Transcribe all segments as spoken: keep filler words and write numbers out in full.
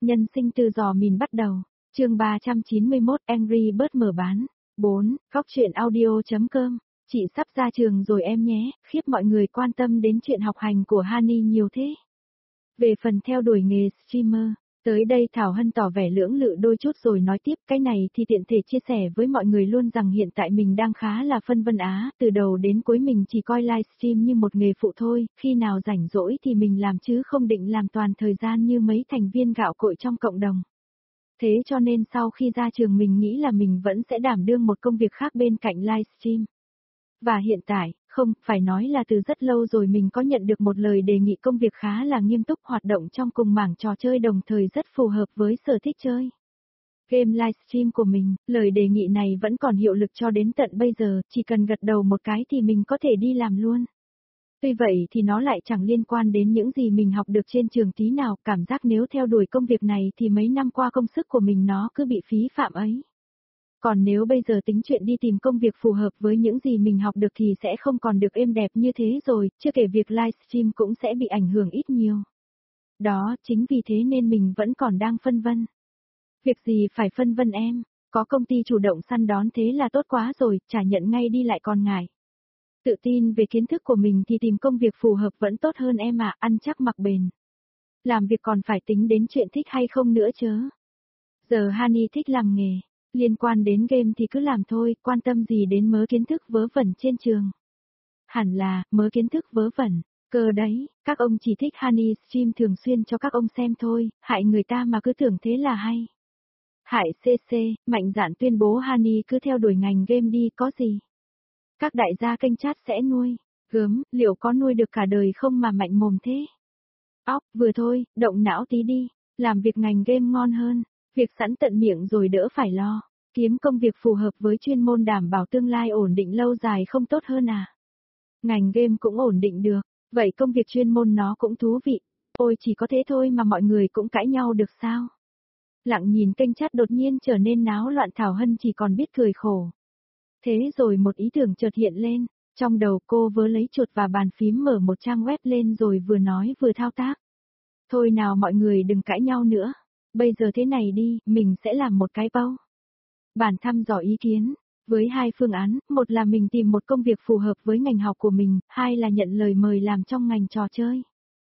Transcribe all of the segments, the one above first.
Nhân sinh từ giò mìn bắt đầu. Chương ba trăm chín mươi mốt Angry Birds mở bán. bốn. Góc truyện audio chấm com. Chị sắp ra trường rồi em nhé, khiếp mọi người quan tâm đến chuyện học hành của Honey nhiều thế. Về phần theo đuổi nghề streamer, tới đây Thảo Hân tỏ vẻ lưỡng lự đôi chút rồi nói tiếp, cái này thì tiện thể chia sẻ với mọi người luôn rằng hiện tại mình đang khá là phân vân á, từ đầu đến cuối mình chỉ coi livestream như một nghề phụ thôi, khi nào rảnh rỗi thì mình làm chứ không định làm toàn thời gian như mấy thành viên gạo cội trong cộng đồng. Thế cho nên sau khi ra trường mình nghĩ là mình vẫn sẽ đảm đương một công việc khác bên cạnh livestream. Và hiện tại, không, phải nói là từ rất lâu rồi mình có nhận được một lời đề nghị công việc khá là nghiêm túc hoạt động trong cùng mảng trò chơi đồng thời rất phù hợp với sở thích chơi. Game livestream của mình, lời đề nghị này vẫn còn hiệu lực cho đến tận bây giờ, chỉ cần gật đầu một cái thì mình có thể đi làm luôn. Tuy vậy thì nó lại chẳng liên quan đến những gì mình học được trên trường tí nào, cảm giác nếu theo đuổi công việc này thì mấy năm qua công sức của mình nó cứ bị phí phạm ấy. Còn nếu bây giờ tính chuyện đi tìm công việc phù hợp với những gì mình học được thì sẽ không còn được êm đẹp như thế rồi, chưa kể việc livestream cũng sẽ bị ảnh hưởng ít nhiều. Đó, chính vì thế nên mình vẫn còn đang phân vân. Việc gì phải phân vân em, có công ty chủ động săn đón thế là tốt quá rồi, chả nhận ngay đi lại còn ngại. Tự tin về kiến thức của mình thì tìm công việc phù hợp vẫn tốt hơn em ạ, ăn chắc mặc bền. Làm việc còn phải tính đến chuyện thích hay không nữa chớ. Giờ Honey thích làm nghề. Liên quan đến game thì cứ làm thôi, quan tâm gì đến mớ kiến thức vớ vẩn trên trường. Hẳn là, mớ kiến thức vớ vẩn, cơ đấy, các ông chỉ thích Honey stream thường xuyên cho các ông xem thôi, hại người ta mà cứ tưởng thế là hay. Hại xê xê, mạnh dạn tuyên bố Honey cứ theo đuổi ngành game đi, có gì. Các đại gia kênh chat sẽ nuôi, gớm, liệu có nuôi được cả đời không mà mạnh mồm thế. Óc, vừa thôi, động não tí đi, làm việc ngành game ngon hơn. Việc sẵn tận miệng rồi đỡ phải lo, kiếm công việc phù hợp với chuyên môn đảm bảo tương lai ổn định lâu dài không tốt hơn à? Ngành game cũng ổn định được, vậy công việc chuyên môn nó cũng thú vị. Ôi chỉ có thế thôi mà mọi người cũng cãi nhau được sao? Lặng nhìn kênh chat đột nhiên trở nên náo loạn, Thảo Hân chỉ còn biết cười khổ. Thế rồi một ý tưởng chợt hiện lên, trong đầu cô vớ lấy chuột và bàn phím mở một trang web lên rồi vừa nói vừa thao tác. Thôi nào mọi người đừng cãi nhau nữa. Bây giờ thế này đi, mình sẽ làm một cái poll. Bản thăm dò ý kiến, với hai phương án, một là mình tìm một công việc phù hợp với ngành học của mình, hai là nhận lời mời làm trong ngành trò chơi.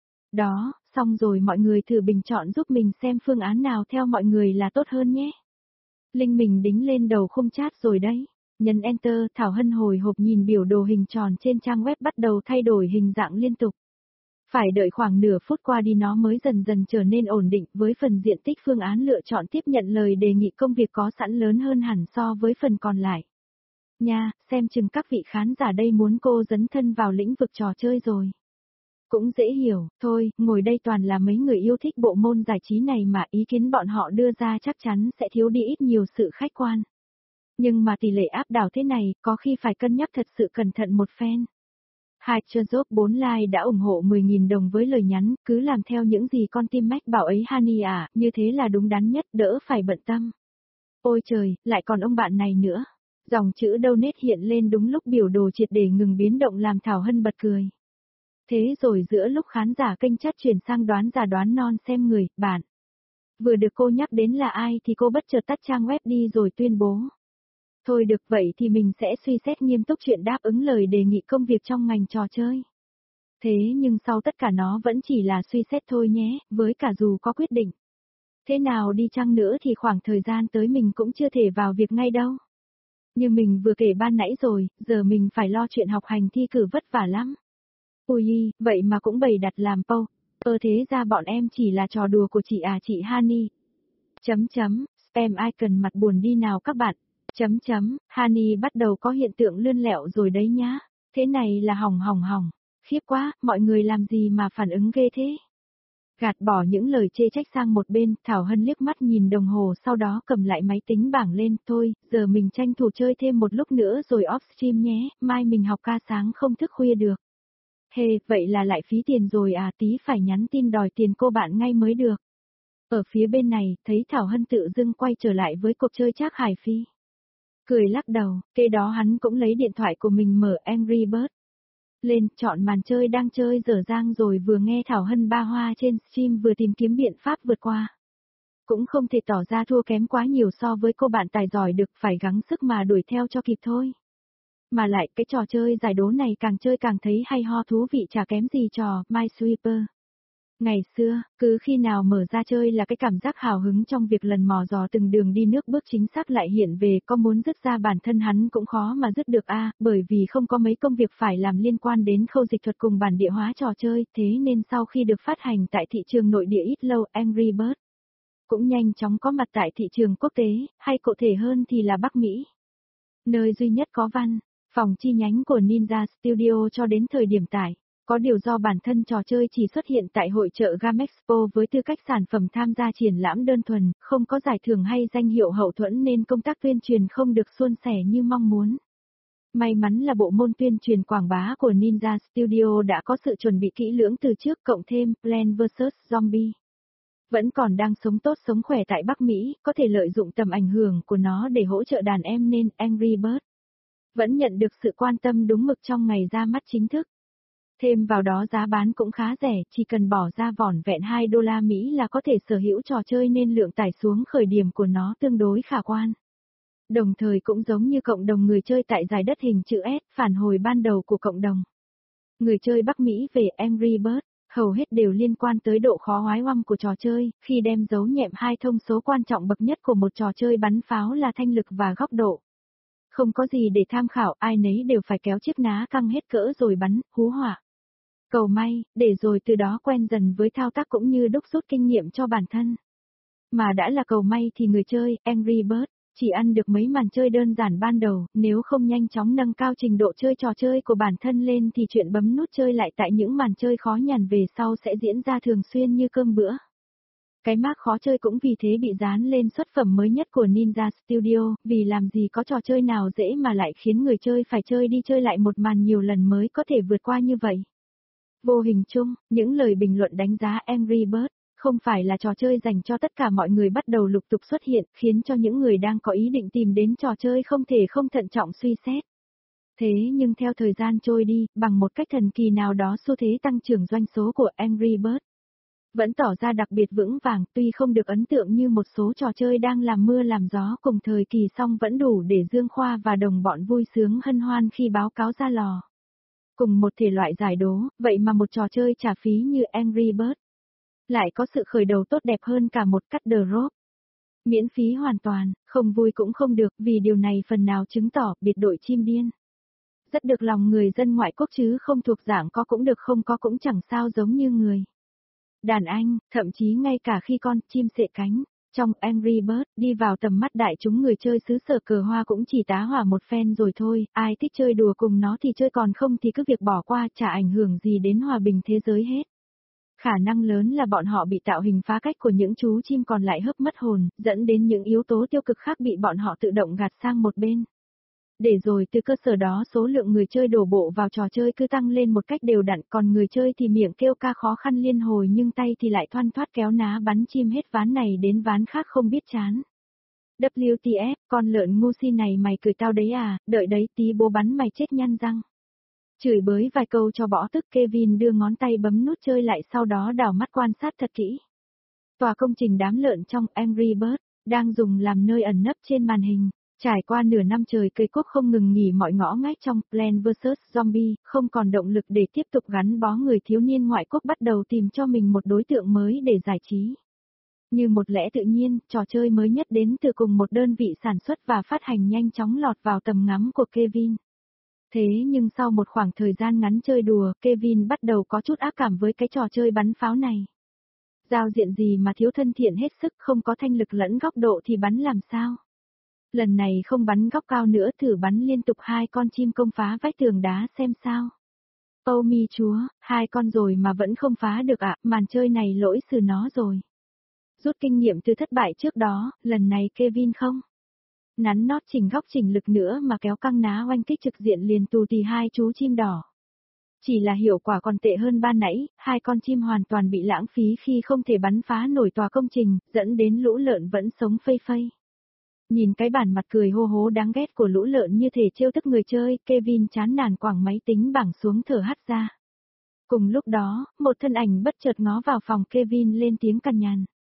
Đó, xong rồi mọi người thử bình chọn giúp mình xem phương án nào theo mọi người là tốt hơn nhé. Link mình đính lên đầu khung chat rồi đấy. Nhấn Enter, Thảo Hân hồi hộp nhìn biểu đồ hình tròn trên trang web bắt đầu thay đổi hình dạng liên tục. Phải đợi khoảng nửa phút qua đi nó mới dần dần trở nên ổn định, với phần diện tích phương án lựa chọn tiếp nhận lời đề nghị công việc có sẵn lớn hơn hẳn so với phần còn lại. Nha, xem chừng các vị khán giả đây muốn cô dấn thân vào lĩnh vực trò chơi rồi. Cũng dễ hiểu, thôi, ngồi đây toàn là mấy người yêu thích bộ môn giải trí này mà ý kiến bọn họ đưa ra chắc chắn sẽ thiếu đi ít nhiều sự khách quan. Nhưng mà tỷ lệ áp đảo thế này, có khi phải cân nhắc thật sự cẩn thận một phen. Hai Job bốn like đã ủng hộ mười nghìn đồng với lời nhắn, cứ làm theo những gì con tim Mac bảo ấy Honey à, như thế là đúng đắn nhất, đỡ phải bận tâm. Ôi trời, lại còn ông bạn này nữa. Dòng chữ donate hiện lên đúng lúc biểu đồ triệt để ngừng biến động làm Thảo Hân bật cười. Thế rồi giữa lúc khán giả kênh chat chuyển sang đoán già đoán non xem người, bạn. Vừa được cô nhắc đến là ai thì cô bất chợt tắt trang web đi rồi tuyên bố. Thôi được vậy thì mình sẽ suy xét nghiêm túc chuyện đáp ứng lời đề nghị công việc trong ngành trò chơi. Thế nhưng sau tất cả nó vẫn chỉ là suy xét thôi nhé, với cả dù có quyết định. Thế nào đi chăng nữa thì khoảng thời gian tới mình cũng chưa thể vào việc ngay đâu. Như mình vừa kể ban nãy rồi, giờ mình phải lo chuyện học hành thi cử vất vả lắm. Ui, vậy mà cũng bày đặt làm poll. Ơ thế ra bọn em chỉ là trò đùa của chị à chị Honey. Chấm chấm, spam icon mặt buồn đi nào các bạn. Chấm chấm, Honey bắt đầu có hiện tượng lươn lẹo rồi đấy nhá. Thế này là hỏng hỏng hỏng. Khiếp quá, mọi người làm gì mà phản ứng ghê thế? Gạt bỏ những lời chê trách sang một bên, Thảo Hân liếc mắt nhìn đồng hồ sau đó cầm lại máy tính bảng lên. Thôi, giờ mình tranh thủ chơi thêm một lúc nữa rồi off stream nhé, mai mình học ca sáng không thức khuya được. Hề, hey, vậy là lại phí tiền rồi à, tí phải nhắn tin đòi tiền cô bạn ngay mới được. Ở phía bên này, thấy Thảo Hân tự dưng quay trở lại với cuộc chơi Trác Hải Phi. Cười lắc đầu, kế đó hắn cũng lấy điện thoại của mình mở Angry Birds lên, chọn màn chơi đang chơi dở dang rồi vừa nghe Thảo Hân ba hoa trên stream vừa tìm kiếm biện pháp vượt qua. Cũng không thể tỏ ra thua kém quá nhiều so với cô bạn tài giỏi được, phải gắng sức mà đuổi theo cho kịp thôi. Mà lại cái trò chơi giải đố này càng chơi càng thấy hay ho thú vị chả kém gì trò Minesweeper. Ngày xưa, cứ khi nào mở ra chơi là cái cảm giác hào hứng trong việc lần mò dò từng đường đi nước bước chính xác lại hiện về, có muốn dứt ra bản thân hắn cũng khó mà dứt được a, bởi vì không có mấy công việc phải làm liên quan đến khâu dịch thuật cùng bản địa hóa trò chơi, thế nên sau khi được phát hành tại thị trường nội địa ít lâu, Angry Birds cũng nhanh chóng có mặt tại thị trường quốc tế, hay cụ thể hơn thì là Bắc Mỹ. Nơi duy nhất có văn phòng chi nhánh của Ninja Studio cho đến thời điểm tại. Có điều do bản thân trò chơi chỉ xuất hiện tại hội chợ Gamexpo với tư cách sản phẩm tham gia triển lãm đơn thuần, không có giải thưởng hay danh hiệu hậu thuẫn nên công tác tuyên truyền không được suôn sẻ như mong muốn. May mắn là bộ môn tuyên truyền quảng bá của Ninja Studio đã có sự chuẩn bị kỹ lưỡng từ trước, cộng thêm Plants vs Zombie vẫn còn đang sống tốt sống khỏe tại Bắc Mỹ, có thể lợi dụng tầm ảnh hưởng của nó để hỗ trợ đàn em nên Angry Birds vẫn nhận được sự quan tâm đúng mực trong ngày ra mắt chính thức. Thêm vào đó giá bán cũng khá rẻ, chỉ cần bỏ ra vỏn vẹn hai đô la Mỹ là có thể sở hữu trò chơi nên lượng tải xuống khởi điểm của nó tương đối khả quan. Đồng thời cũng giống như cộng đồng người chơi tại giải đất hình chữ S, phản hồi ban đầu của cộng đồng người chơi Bắc Mỹ về Angry Birds, hầu hết đều liên quan tới độ khó oái oăm của trò chơi, khi đem dấu nhẹm hai thông số quan trọng bậc nhất của một trò chơi bắn pháo là thanh lực và góc độ. Không có gì để tham khảo, ai nấy đều phải kéo chiếc ná căng hết cỡ rồi bắn, hú hỏa. Cầu may, để rồi từ đó quen dần với thao tác cũng như đúc rút kinh nghiệm cho bản thân. Mà đã là cầu may thì người chơi, Angry Birds, chỉ ăn được mấy màn chơi đơn giản ban đầu, nếu không nhanh chóng nâng cao trình độ chơi trò chơi của bản thân lên thì chuyện bấm nút chơi lại tại những màn chơi khó nhằn về sau sẽ diễn ra thường xuyên như cơm bữa. Cái mác khó chơi cũng vì thế bị dán lên xuất phẩm mới nhất của Ninja Studio, vì làm gì có trò chơi nào dễ mà lại khiến người chơi phải chơi đi chơi lại một màn nhiều lần mới có thể vượt qua như vậy. Vô hình chung, những lời bình luận đánh giá Angry Birds không phải là trò chơi dành cho tất cả mọi người bắt đầu lục tục xuất hiện, khiến cho những người đang có ý định tìm đến trò chơi không thể không thận trọng suy xét. Thế nhưng theo thời gian trôi đi, bằng một cách thần kỳ nào đó xu thế tăng trưởng doanh số của Angry Birds vẫn tỏ ra đặc biệt vững vàng, tuy không được ấn tượng như một số trò chơi đang làm mưa làm gió cùng thời kỳ song vẫn đủ để Dương Khoa và đồng bọn vui sướng hân hoan khi báo cáo ra lò. Cùng một thể loại giải đố, vậy mà một trò chơi trả phí như Angry Birds lại có sự khởi đầu tốt đẹp hơn cả một Cut the Rope. Miễn phí hoàn toàn, không vui cũng không được, vì điều này phần nào chứng tỏ biệt đội chim điên rất được lòng người dân ngoại quốc chứ không thuộc dạng có cũng được không có cũng chẳng sao, giống như người đàn anh, thậm chí ngay cả khi con chim sệ cánh trong Angry Birds đi vào tầm mắt đại chúng, người chơi xứ sở cờ hoa cũng chỉ tá hỏa một phen rồi thôi, ai thích chơi đùa cùng nó thì chơi, còn không thì cứ việc bỏ qua, chả ảnh hưởng gì đến hòa bình thế giới hết. Khả năng lớn là bọn họ bị tạo hình phá cách của những chú chim còn lại hớp mất hồn, dẫn đến những yếu tố tiêu cực khác bị bọn họ tự động gạt sang một bên. Để rồi từ cơ sở đó số lượng người chơi đổ bộ vào trò chơi cứ tăng lên một cách đều đặn, còn người chơi thì miệng kêu ca khó khăn liên hồi nhưng tay thì lại thoăn thoắt kéo ná bắn chim hết ván này đến ván khác không biết chán. vê kép tê ép, con lợn ngu si này mày cười tao đấy à, đợi đấy tí bố bắn mày chết nhăn răng. Chửi bới vài câu cho bỏ tức, Kevin đưa ngón tay bấm nút chơi lại, sau đó đảo mắt quan sát thật kỹ tòa công trình đám lợn trong Angry Birds đang dùng làm nơi ẩn nấp trên màn hình. Trải qua nửa năm trời cây quốc không ngừng nghỉ mọi ngõ ngách trong Plants vs Zombie, không còn động lực để tiếp tục gắn bó, người thiếu niên ngoại quốc bắt đầu tìm cho mình một đối tượng mới để giải trí. Như một lẽ tự nhiên, trò chơi mới nhất đến từ cùng một đơn vị sản xuất và phát hành nhanh chóng lọt vào tầm ngắm của Kevin. Thế nhưng sau một khoảng thời gian ngắn chơi đùa, Kevin bắt đầu có chút ác cảm với cái trò chơi bắn pháo này. Giao diện gì mà thiếu thân thiện hết sức, không có thanh lực lẫn góc độ thì bắn làm sao? Lần này không bắn góc cao nữa, thử bắn liên tục hai con chim công phá vách tường đá xem sao. Âu mi chúa, hai con rồi mà vẫn không phá được ạ, à, màn chơi này lỗi từ nó rồi. Rút kinh nghiệm từ thất bại trước đó, lần này Kevin không nắn nót chỉnh góc chỉnh lực nữa mà kéo căng ná oanh kích trực diện liền tù tì hai chú chim đỏ. Chỉ là hiệu quả còn tệ hơn ban nãy, hai con chim hoàn toàn bị lãng phí khi không thể bắn phá nổi tòa công trình, dẫn đến lũ lợn vẫn sống phây phây. Nhìn cái bản mặt cười hô hố đáng ghét của lũ lợn như thể trêu tức người chơi, Kevin chán nản quẳng máy tính bảng xuống thở hắt ra. Cùng lúc đó, một thân ảnh bất chợt ngó vào phòng Kevin lên tiếng cằn nhằn.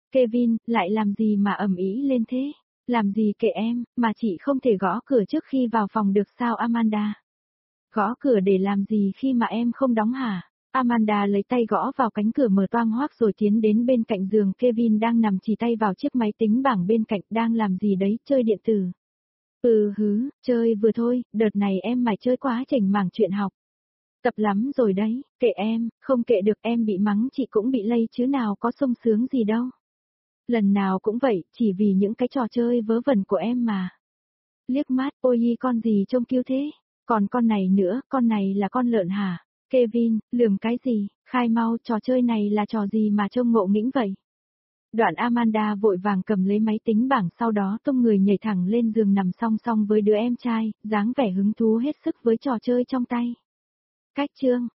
Kevin, lại làm gì mà ầm ĩ lên thế? Làm gì kệ em, mà chị không thể gõ cửa trước khi vào phòng được sao Amanda? Gõ cửa để làm gì khi mà em không đóng hả? Amanda lấy tay gõ vào cánh cửa mở toang hoác rồi tiến đến bên cạnh giường Kevin đang nằm chì tay vào chiếc máy tính bảng bên cạnh, đang làm gì đấy, chơi điện tử. Ừ hứ, chơi vừa thôi, đợt này em mải chơi quá chảnh mảng chuyện học. Tập lắm rồi đấy, kệ em, không kệ được, em bị mắng chị cũng bị lây chứ nào có sung sướng gì đâu. Lần nào cũng vậy, chỉ vì những cái trò chơi vớ vẩn của em mà. Liếc mắt, ôi con gì trông kiêu thế? Còn con này nữa, con này là con lợn hả? Kevin, lườm cái gì? Khai mau, trò chơi này là trò gì mà trông ngộ nghĩnh vậy? Đoạn Amanda vội vàng cầm lấy máy tính bảng, sau đó tung người nhảy thẳng lên giường nằm song song với đứa em trai, dáng vẻ hứng thú hết sức với trò chơi trong tay. Cách chương